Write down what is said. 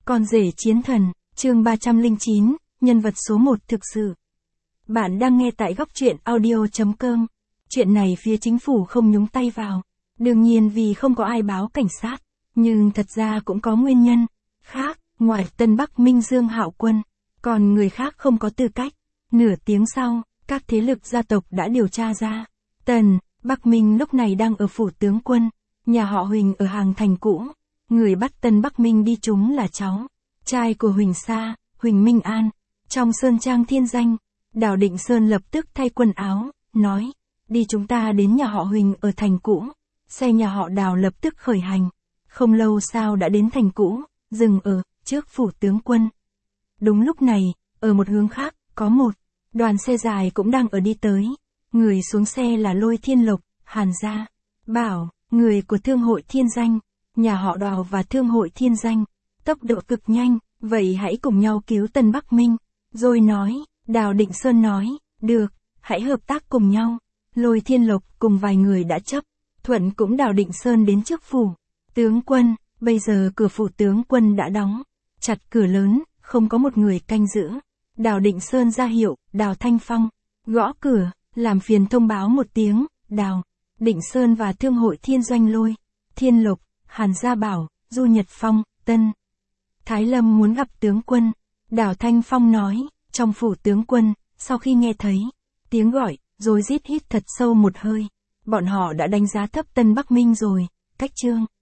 Con rể chiến thần, chương 309, nhân vật số 1 thực sự. Bạn đang nghe tại góc truyện audio.com. Chuyện này phía chính phủ không nhúng tay vào. Đương nhiên vì không có ai báo cảnh sát. Nhưng thật ra cũng có nguyên nhân khác, ngoài Tân Bắc Minh Dương Hạo Quân. Còn người khác không có tư cách. Nửa tiếng sau, các thế lực gia tộc đã điều tra ra. Tần Bắc Minh lúc này đang ở phủ tướng quân. Nhà họ Huỳnh ở Hàng Thành cũ. Người bắt Tân Bắc Minh đi trúng là cháu trai của Huỳnh Sa, Huỳnh Minh An. Trong sơn trang thiên danh, Đào Định Sơn lập tức thay quần áo, nói, đi chúng ta đến nhà họ Huỳnh ở thành cũ. Xe nhà họ Đào lập tức khởi hành. Không lâu sau đã đến thành cũ, dừng ở trước phủ tướng quân. Đúng lúc này, ở một hướng khác, có một đoàn xe dài cũng đang ở đi tới. Người xuống xe là Lôi Thiên Lộc, Hàn Gia, Bảo, người của thương hội thiên danh. Nhà họ Đào và thương hội thiên danh, tốc độ cực nhanh, vậy hãy cùng nhau cứu Tân Bắc Minh. Rồi nói, Đào Định Sơn nói, được, hãy hợp tác cùng nhau. Lôi Thiên Lộc cùng vài người đã chấp thuận cũng Đào Định Sơn đến trước phủ tướng quân. Bây giờ cửa phủ tướng quân đã đóng chặt cửa lớn, không có một người canh giữ. Đào Định Sơn ra hiệu, Đào Thanh Phong gõ cửa, làm phiền thông báo một tiếng. Đào Định Sơn và thương hội thiên doanh Lôi Thiên Lộc, Hàn Gia Bảo, Du Nhật Phong, Tân Thái Lâm muốn gặp tướng quân. Đào Thanh Phong nói, trong phủ tướng quân, sau khi nghe thấy tiếng gọi, rồi hít thật sâu một hơi. Bọn họ đã đánh giá thấp Tân Bắc Minh rồi, cách chương